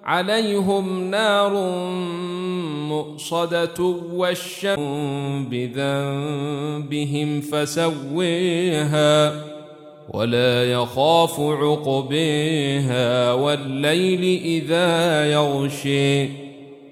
عليهم نار مؤصدة والشمس بذنبهم فسويها ولا يخاف عقبيها والليل إذا يغشي